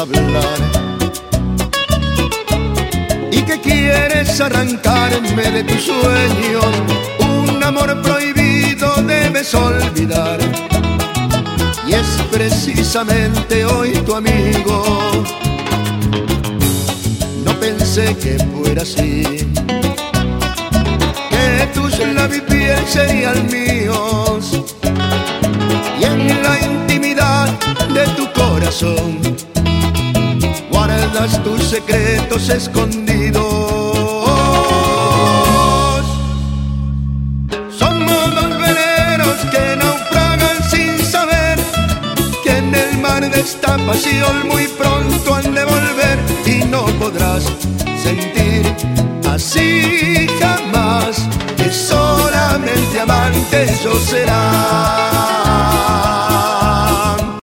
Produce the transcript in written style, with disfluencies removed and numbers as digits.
hablar y que quieres arrancarme de tus sueños. Un amor prohibido debes olvidar, y es precisamente hoy tu amigo. No pensé que fuera así, que tus labios y piel serían míos, y en la intimidad de tu corazón guardas tus secretos escondidos. Somos dos veleros que naufragan sin saber que en el mar de esta pasión muy pronto han de volver, y no podrás sentir así jamás que solamente amante yo será.